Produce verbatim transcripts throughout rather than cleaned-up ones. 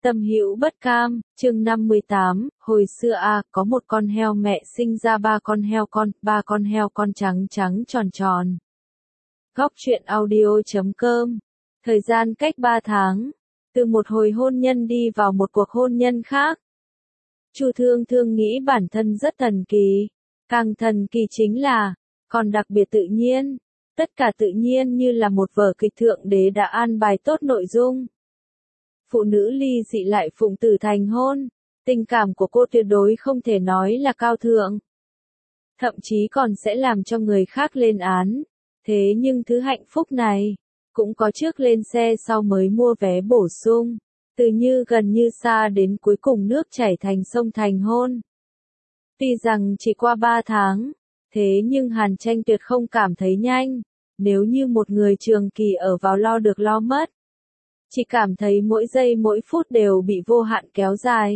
Tâm hữu bất cam, chương năm mươi tám, hồi xưa a có một con heo mẹ sinh ra ba con heo con, ba con heo con trắng trắng tròn tròn. Góc truyện audio chấm com. Thời gian cách ba tháng, từ một hồi hôn nhân đi vào một cuộc hôn nhân khác. Chu Thương Thương nghĩ bản thân rất thần kỳ, càng thần kỳ chính là, còn đặc biệt tự nhiên, tất cả tự nhiên như là một vở kịch thượng đế đã an bài tốt nội dung. Phụ nữ ly dị lại phụng tử thành hôn, tình cảm của cô tuyệt đối không thể nói là cao thượng. Thậm chí còn sẽ làm cho người khác lên án. Thế nhưng thứ hạnh phúc này, cũng có trước lên xe sau mới mua vé bổ sung, từ như gần như xa đến cuối cùng nước chảy thành sông thành hôn. Tuy rằng chỉ qua ba tháng, thế nhưng Hàn Tranh tuyệt không cảm thấy nhanh, nếu như một người trường kỳ ở vào lo được lo mất. Chỉ cảm thấy mỗi giây mỗi phút đều bị vô hạn kéo dài.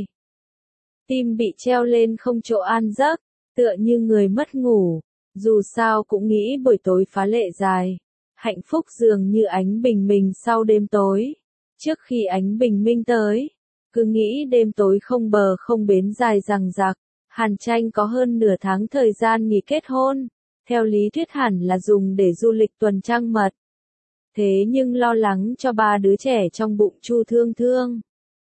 Tim bị treo lên không chỗ an giấc, tựa như người mất ngủ, dù sao cũng nghĩ buổi tối phá lệ dài. Hạnh phúc dường như ánh bình minh sau đêm tối. Trước khi ánh bình minh tới, cứ nghĩ đêm tối không bờ không bến dài dằng dặc. Hàn Tranh có hơn nửa tháng thời gian nghỉ kết hôn, theo lý thuyết hẳn là dùng để du lịch tuần trăng mật. Thế nhưng lo lắng cho ba đứa trẻ trong bụng Chu Thương Thương.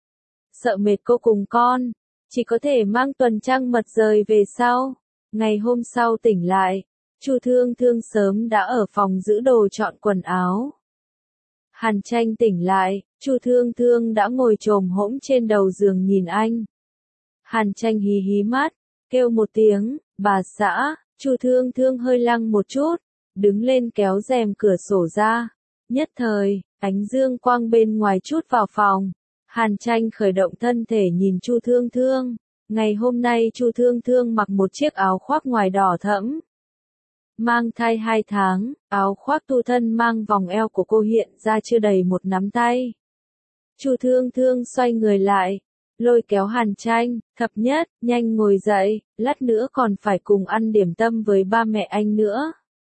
Sợ mệt cô cùng con, chỉ có thể mang tuần trăng mật rời về sau. Ngày hôm sau tỉnh lại, Chu Thương Thương sớm đã ở phòng giữ đồ chọn quần áo. Hàn Tranh tỉnh lại, Chu Thương Thương đã ngồi chồm hỗn trên đầu giường nhìn anh. Hàn Tranh hí hí mắt, kêu một tiếng, bà xã. Chu Thương Thương hơi lăng một chút, đứng lên kéo rèm cửa sổ ra. Nhất thời, ánh dương quang bên ngoài chút vào phòng. Hàn Tranh khởi động thân thể nhìn Chu Thương Thương. Ngày hôm nay Chu Thương Thương mặc một chiếc áo khoác ngoài đỏ thẫm. Mang thai hai tháng, áo khoác tu thân mang vòng eo của cô hiện ra chưa đầy một nắm tay. Chu Thương Thương xoay người lại, lôi kéo Hàn Tranh, thập nhất, nhanh ngồi dậy, lát nữa còn phải cùng ăn điểm tâm với ba mẹ anh nữa.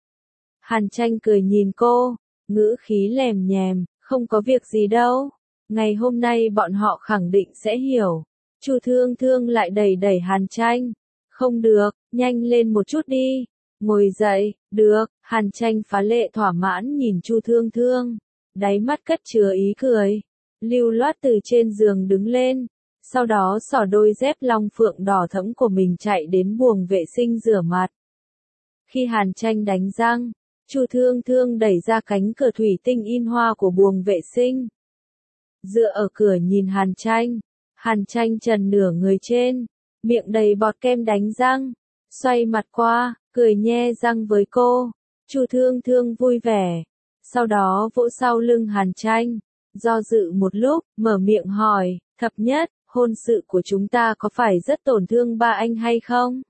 Hàn Tranh cười nhìn cô, ngữ khí lèm nhèm, không có việc gì đâu. Ngày hôm nay bọn họ khẳng định sẽ hiểu. Chu Thương Thương lại đẩy đẩy Hàn Tranh. Không được, nhanh lên một chút đi. Ngồi dậy, được. Hàn Tranh phá lệ thỏa mãn nhìn Chu Thương Thương. Đáy mắt cất chứa ý cười. Lưu loát từ trên giường đứng lên. Sau đó xỏ đôi dép long phượng đỏ thẫm của mình chạy đến buồng vệ sinh rửa mặt. Khi Hàn Tranh đánh răng, Chu Thương Thương đẩy ra cánh cửa thủy tinh in hoa của buồng vệ sinh. Dựa ở cửa nhìn Hàn Tranh, Hàn Tranh trần nửa người trên, miệng đầy bọt kem đánh răng, xoay mặt qua, cười nhe răng với cô. Chu Thương Thương vui vẻ, sau đó vỗ sau lưng Hàn Tranh, do dự một lúc, mở miệng hỏi, thập nhất, hôn sự của chúng ta có phải rất tổn thương ba anh hay không?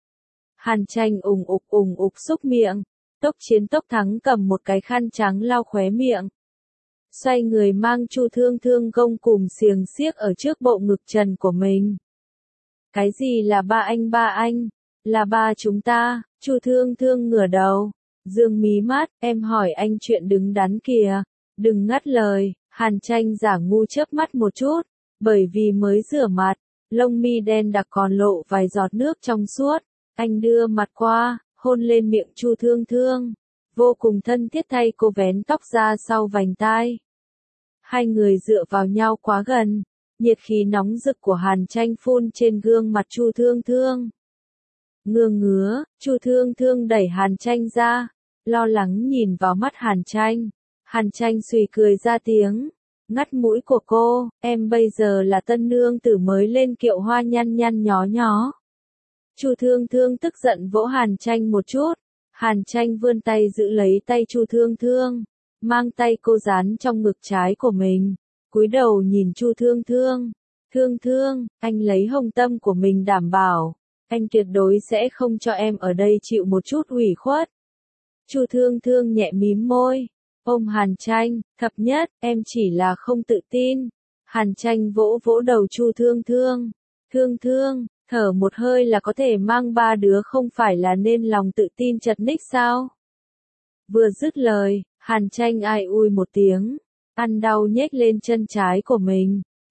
Hàn Tranh ùng ục ùng ục xúc miệng. Tốc Chiến Tốc Thắng cầm một cái khăn trắng lau khóe miệng. Xoay người mang Chu Thương Thương gông cùm xiềng xiếc ở trước bộ ngực trần của mình. Cái gì là ba anh ba anh? Là ba chúng ta. Chu Thương Thương ngửa đầu, dương mí mắt, em hỏi anh chuyện đứng đắn kìa. Đừng ngắt lời. Hàn Tranh giả ngu chớp mắt một chút, bởi vì mới rửa mặt, lông mi đen đặc còn lộ vài giọt nước trong suốt. Anh đưa mặt qua, hôn lên miệng Chu Thương Thương, vô cùng thân thiết thay cô vén tóc ra sau vành tai. Hai người dựa vào nhau quá gần, nhiệt khí nóng rực của Hàn Tranh phun trên gương mặt Chu Thương Thương. Ngứa ngứa, Chu Thương Thương đẩy Hàn Tranh ra, lo lắng nhìn vào mắt Hàn Tranh. Hàn Tranh xùy cười ra tiếng, ngắt mũi của cô, em bây giờ là tân nương tử mới lên kiệu hoa nhăn nhăn nhó nhó. Chu Thương Thương tức giận vỗ Hàn Tranh một chút. Hàn Tranh vươn tay giữ lấy tay Chu Thương Thương, mang tay cô dán trong ngực trái của mình, cúi đầu nhìn Chu Thương Thương. Thương Thương, anh lấy hồng tâm của mình đảm bảo, anh tuyệt đối sẽ không cho em ở đây chịu một chút ủy khuất. Chu Thương Thương nhẹ mím môi, ôm Hàn Tranh, thập nhất, em chỉ là không tự tin. Hàn Tranh vỗ vỗ đầu Chu Thương Thương. Thương Thương, thở một hơi là có thể mang ba đứa không phải là nên lòng tự tin chật ních sao? Vừa dứt lời, Hàn Tranh ai ui một tiếng, ăn đau nhếch lên chân trái của mình,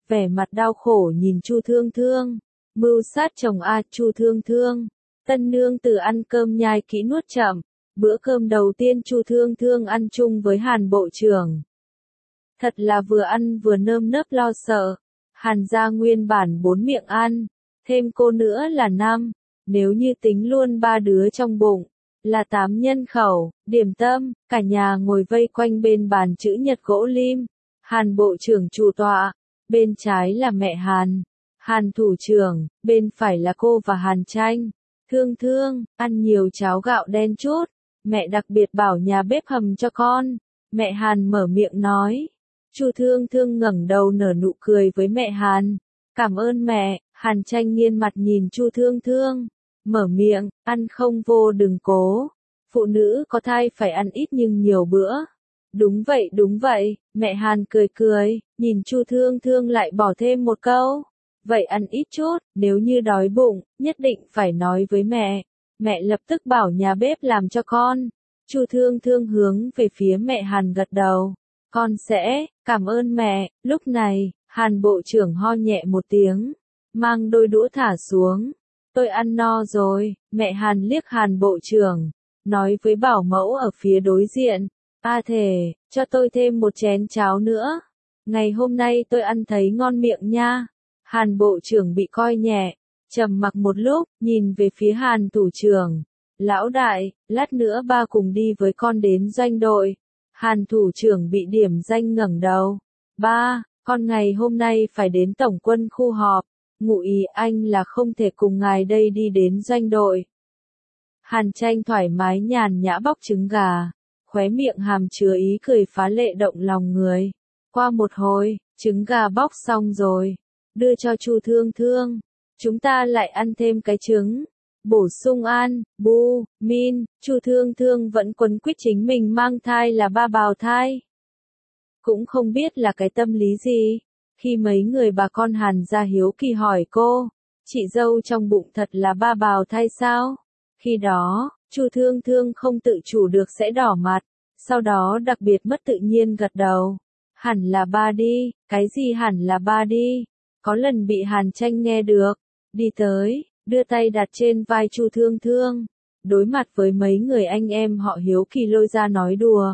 vẻ mặt đau khổ nhìn Chu Thương Thương. Mưu sát chồng a, Chu Thương Thương. Tân nương tử ăn cơm nhai kỹ nuốt chậm. Bữa cơm đầu tiên Chu Thương Thương ăn chung với Hàn bộ trưởng. Thật là vừa ăn vừa nơm nớp lo sợ. Hàn gia nguyên bản bốn miệng ăn, thêm cô nữa là năm, nếu như tính luôn ba đứa trong bụng, là tám nhân khẩu, điểm tâm, cả nhà ngồi vây quanh bên bàn chữ nhật gỗ lim. Hàn bộ trưởng chủ tọa, bên trái là mẹ Hàn, Hàn thủ trưởng, bên phải là cô và Hàn Tranh. Thương Thương, ăn nhiều cháo gạo đen chút, mẹ đặc biệt bảo nhà bếp hầm cho con. Mẹ Hàn mở miệng nói. Chu Thương Thương ngẩng đầu nở nụ cười với mẹ Hàn. Cảm ơn mẹ. Hàn Tranh nghiêng mặt nhìn Chu Thương Thương. Mở miệng, ăn không vô đừng cố. Phụ nữ có thai phải ăn ít nhưng nhiều bữa. Đúng vậy đúng vậy, mẹ Hàn cười cười, nhìn Chu Thương Thương lại bỏ thêm một câu. Vậy ăn ít chút, nếu như đói bụng, nhất định phải nói với mẹ. Mẹ lập tức bảo nhà bếp làm cho con. Chu Thương Thương hướng về phía mẹ Hàn gật đầu. Con sẽ, cảm ơn mẹ. Lúc này, Hàn bộ trưởng ho nhẹ một tiếng, mang đôi đũa thả xuống. Tôi ăn no rồi. Mẹ Hàn liếc Hàn bộ trưởng, nói với bảo mẫu ở phía đối diện. A thề, cho tôi thêm một chén cháo nữa. Ngày hôm nay tôi ăn thấy ngon miệng nha. Hàn bộ trưởng bị coi nhẹ, trầm mặc một lúc, nhìn về phía Hàn thủ trưởng. Lão đại, lát nữa ba cùng đi với con đến doanh đội. Hàn thủ trưởng bị điểm danh ngẩng đầu. Ba, con ngày hôm nay phải đến tổng quân khu họp. Ngụ ý anh là không thể cùng ngài đây đi đến doanh đội. Hàn Tranh thoải mái nhàn nhã bóc trứng gà, khóe miệng hàm chứa ý cười phá lệ động lòng người. Qua một hồi, trứng gà bóc xong rồi, đưa cho Chu Thương Thương. Chúng ta lại ăn thêm cái trứng. Bổ sung ăn, bu, min. Chu Thương Thương vẫn quấn quýt chính mình mang thai là ba bào thai. Cũng không biết là cái tâm lý gì. Khi mấy người bà con Hàn gia hiếu kỳ hỏi cô, chị dâu trong bụng thật là ba bào thai sao? Khi đó, Chu Thương Thương không tự chủ được sẽ đỏ mặt, sau đó đặc biệt mất tự nhiên gật đầu. Hẳn là ba đi, cái gì hẳn là ba đi? Có lần bị Hàn Tranh nghe được, đi tới, đưa tay đặt trên vai Chu Thương Thương, đối mặt với mấy người anh em họ hiếu kỳ lôi ra nói đùa.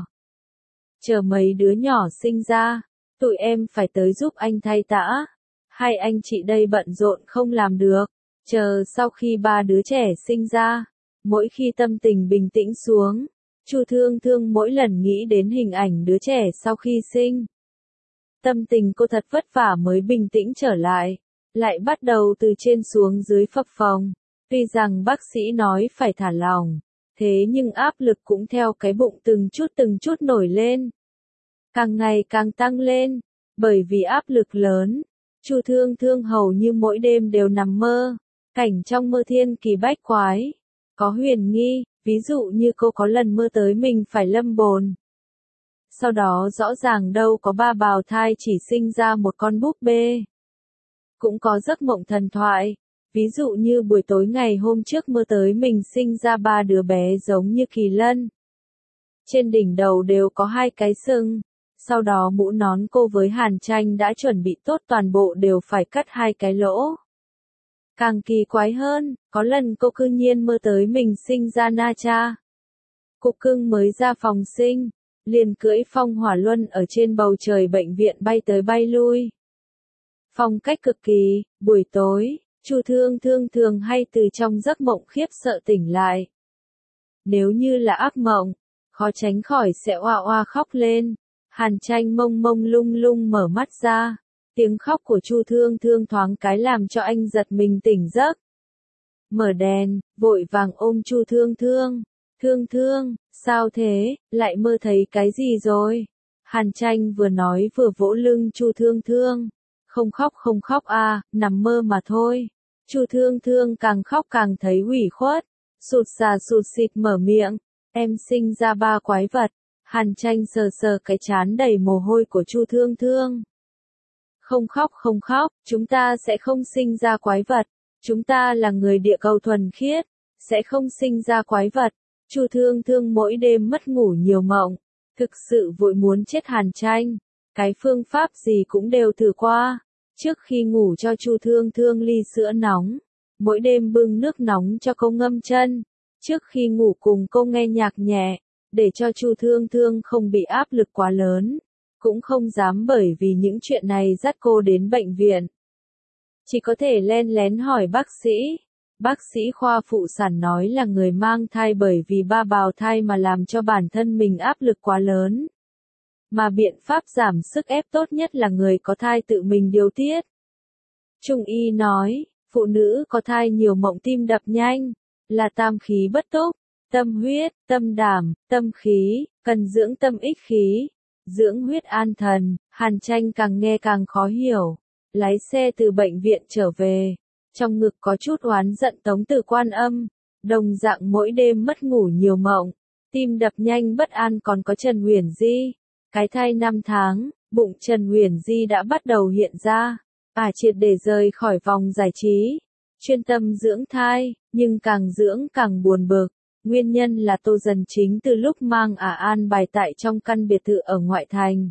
Chờ mấy đứa nhỏ sinh ra, tụi em phải tới giúp anh thay tã. Hai anh chị đây bận rộn không làm được. Chờ sau khi ba đứa trẻ sinh ra, mỗi khi tâm tình bình tĩnh xuống, Chu Thương Thương mỗi lần nghĩ đến hình ảnh đứa trẻ sau khi sinh. Tâm tình cô thật vất vả mới bình tĩnh trở lại, lại bắt đầu từ trên xuống dưới phập phồng. Tuy rằng bác sĩ nói phải thả lỏng, thế nhưng áp lực cũng theo cái bụng từng chút từng chút nổi lên. Càng ngày càng tăng lên, bởi vì áp lực lớn, Chu Thương Thương hầu như mỗi đêm đều nằm mơ, cảnh trong mơ thiên kỳ bách quái, có huyền nghi, ví dụ như cô có lần mơ tới mình phải lâm bồn. Sau đó rõ ràng đâu có ba bào thai chỉ sinh ra một con búp bê. Cũng có giấc mộng thần thoại, ví dụ như buổi tối ngày hôm trước mơ tới mình sinh ra ba đứa bé giống như kỳ lân. Trên đỉnh đầu đều có hai cái sừng. Sau đó mũ nón cô với Hàn Tranh đã chuẩn bị tốt toàn bộ đều phải cắt hai cái lỗ. Càng kỳ quái hơn, có lần cô cư nhiên mơ tới mình sinh ra na cha. Cục cưng mới ra phòng sinh, liền cưỡi phong hỏa luân ở trên bầu trời bệnh viện bay tới bay lui. Phong cách cực kỳ, buổi tối, Chu Thương Thương thường hay từ trong giấc mộng khiếp sợ tỉnh lại. Nếu như là ác mộng, khó tránh khỏi sẽ oa oa khóc lên. Hàn Tranh mông mông lung lung mở mắt ra, tiếng khóc của Chu Thương Thương thoáng cái làm cho anh giật mình tỉnh giấc. Mở đèn, vội vàng ôm Chu Thương Thương. Thương Thương, sao thế, lại mơ thấy cái gì rồi? Hàn Tranh vừa nói vừa vỗ lưng Chu Thương Thương. Không khóc không khóc à, nằm mơ mà thôi. Chu Thương Thương càng khóc càng thấy ủy khuất, sụt sà sụt xịt mở miệng. Em sinh ra ba quái vật. Hàn Tranh sờ sờ cái trán đầy mồ hôi của Chu Thương Thương. Không khóc không khóc, chúng ta sẽ không sinh ra quái vật. Chúng ta là người địa cầu thuần khiết, sẽ không sinh ra quái vật. Chu Thương Thương mỗi đêm mất ngủ nhiều mộng, thực sự vội muốn chết Hàn Tranh. Cái phương pháp gì cũng đều thử qua, Trước khi ngủ cho Chu Thương Thương ly sữa nóng. Mỗi đêm bưng nước nóng cho cô ngâm chân. Trước khi ngủ cùng cô nghe nhạc nhẹ, để cho Chu Thương Thương không bị áp lực quá lớn. Cũng không dám bởi vì những chuyện này dắt cô đến bệnh viện. Chỉ có thể len lén hỏi bác sĩ. Bác sĩ khoa phụ sản nói là người mang thai bởi vì ba bào thai mà làm cho bản thân mình áp lực quá lớn. Mà biện pháp giảm sức ép tốt nhất là người có thai tự mình điều tiết. Trung y nói, phụ nữ có thai nhiều mộng tim đập nhanh, là tam khí bất túc, tâm huyết, tâm đảm, tâm khí, cần dưỡng tâm ích khí, dưỡng huyết an thần. Hàn Tranh càng nghe càng khó hiểu. Lái xe từ bệnh viện trở về, trong ngực có chút oán giận Tống Từ Quan Âm, đồng dạng mỗi đêm mất ngủ nhiều mộng, tim đập nhanh bất an. Còn có Trần Huyền Di, cái thai năm tháng, bụng Trần Huyền Di đã bắt đầu hiện ra, ả triệt để rời khỏi vòng giải trí, chuyên tâm dưỡng thai, nhưng càng dưỡng càng buồn bực. Nguyên nhân là Tô Dần Chính từ lúc mang ả an bài tại trong căn biệt thự ở ngoại thành,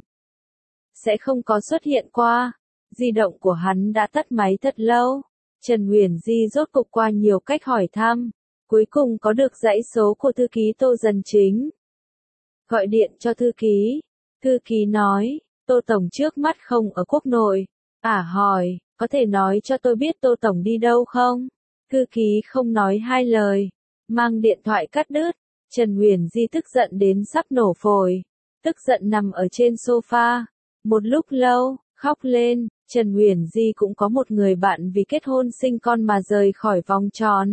sẽ không có xuất hiện qua. Di động của hắn đã tắt máy thật lâu. Trần Huyền Di rốt cục qua nhiều cách hỏi thăm, cuối cùng có được dãy số của thư ký Tô Dần Chính. Gọi điện cho thư ký, thư ký nói, Tô Tổng trước mắt không ở quốc nội. Ả hỏi, có thể nói cho tôi biết Tô Tổng đi đâu không? Thư ký không nói hai lời, mang điện thoại cắt đứt. Trần Huyền Di tức giận đến sắp nổ phổi, tức giận nằm ở trên sofa, một lúc lâu, khóc lên. Trần Huyền Di cũng có một người bạn vì kết hôn sinh con mà rời khỏi vòng tròn.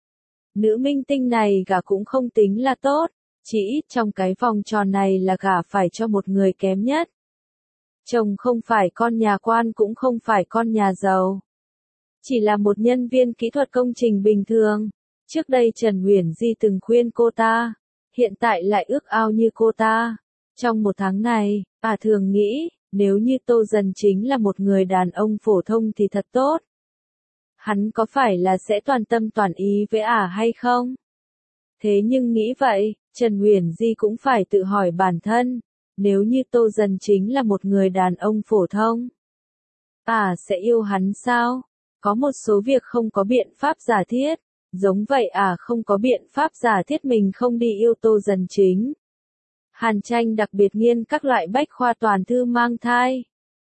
Nữ minh tinh này gả cũng không tính là tốt, chỉ ít trong cái vòng tròn này là gả phải cho một người kém nhất. Chồng không phải con nhà quan cũng không phải con nhà giàu, chỉ là một nhân viên kỹ thuật công trình bình thường. Trước đây Trần Huyền Di từng khuyên cô ta, hiện tại lại ước ao như cô ta. Trong một tháng này, ả thường nghĩ, nếu như Tô Dần Chính là một người đàn ông phổ thông thì thật tốt. Hắn có phải là sẽ toàn tâm toàn ý với ả hay không? Thế nhưng nghĩ vậy, Trần Huyền Di cũng phải tự hỏi bản thân, nếu như Tô Dần Chính là một người đàn ông phổ thông, ả sẽ yêu hắn sao? Có một số việc không có biện pháp giả thiết, giống vậy ả không có biện pháp giả thiết mình không đi yêu Tô Dần Chính. Hàn Tranh đặc biệt nghiên các loại bách khoa toàn thư mang thai,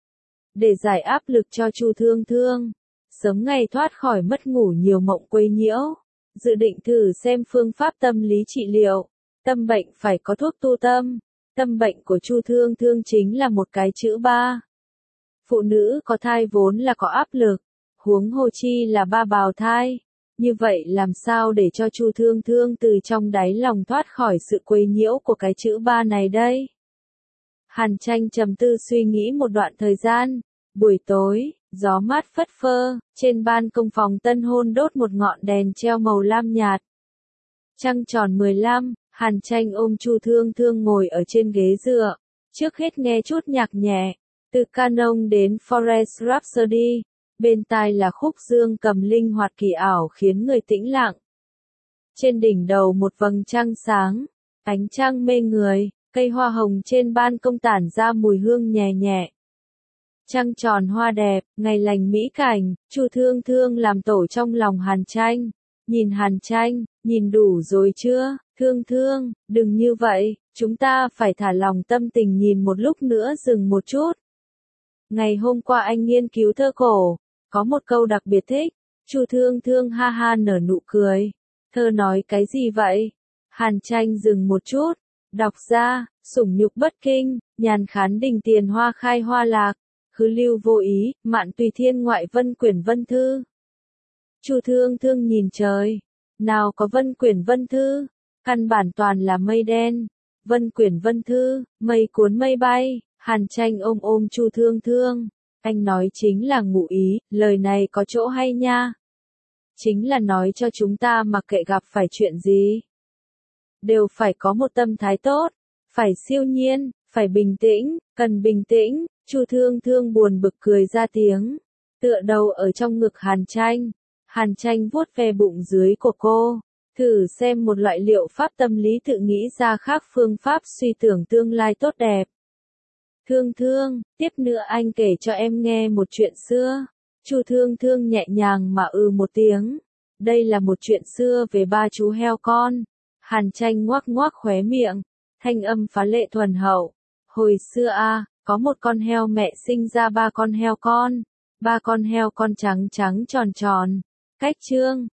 để giải áp lực cho Chu Thương Thương, sớm ngày thoát khỏi mất ngủ nhiều mộng quấy nhiễu, dự định thử xem phương pháp tâm lý trị liệu. Tâm bệnh phải có thuốc tu tâm, tâm bệnh của Chu Thương Thương chính là một cái chữ ba. Phụ nữ có thai vốn là có áp lực, huống hồ chi là ba bào thai. Như vậy làm sao để cho Chu Thương Thương từ trong đáy lòng thoát khỏi sự quấy nhiễu của cái chữ ba này đây? Hàn Tranh trầm tư suy nghĩ một đoạn thời gian. Buổi tối, gió mát phất phơ, trên ban công phòng tân hôn đốt một ngọn đèn treo màu lam nhạt. Trăng tròn mười lăm, Hàn Tranh ôm Chu Thương Thương ngồi ở trên ghế dựa. Trước hết nghe chút nhạc nhẹ, từ Canon đến Forest Rhapsody. Bên tai là khúc dương cầm linh hoạt kỳ ảo khiến người tĩnh lặng. Trên đỉnh đầu một vầng trăng sáng, ánh trăng mê người, cây hoa hồng trên ban công tản ra mùi hương nhẹ nhẹ. Trăng tròn hoa đẹp, ngày lành mỹ cảnh, Chu Thương Thương làm tổ trong lòng Hàn Tranh. Nhìn Hàn Tranh, nhìn đủ rồi chưa? Thương Thương, đừng như vậy, chúng ta phải thả lòng tâm tình nhìn một lúc nữa dừng một chút. Ngày hôm qua anh nghiên cứu thơ cổ, có một câu đặc biệt thích. Chu Thương Thương ha ha nở nụ cười. Thơ nói cái gì vậy? Hàn Tranh dừng một chút, đọc ra, sủng nhục bất kinh, nhàn khán đình tiền hoa khai hoa lạc, hứ lưu vô ý, mạn tùy thiên ngoại vân quyển vân thư. Chu Thương Thương nhìn trời, nào có vân quyển vân thư, căn bản toàn là mây đen. Vân quyển vân thư, mây cuốn mây bay. Hàn Tranh ôm ôm Chu Thương Thương. Anh nói chính là ngụ ý, lời này có chỗ hay nha. Chính là nói cho chúng ta mặc kệ gặp phải chuyện gì, đều phải có một tâm thái tốt, phải siêu nhiên, phải bình tĩnh, cần bình tĩnh. Chu Thương Thương buồn bực cười ra tiếng, tựa đầu ở trong ngực Hàn Tranh. Hàn Tranh vuốt ve bụng dưới của cô, thử xem một loại liệu pháp tâm lý tự nghĩ ra khác phương pháp suy tưởng tương lai tốt đẹp. Thương Thương, tiếp nữa anh kể cho em nghe một chuyện xưa. Chu Thương Thương nhẹ nhàng mà ừ một tiếng. Đây là một chuyện xưa về ba chú heo con. Hàn Tranh ngoác ngoác khóe miệng, thanh âm phá lệ thuần hậu. Hồi xưa a, có một con heo mẹ sinh ra ba con heo con. Ba con heo con trắng trắng tròn tròn. Cách chương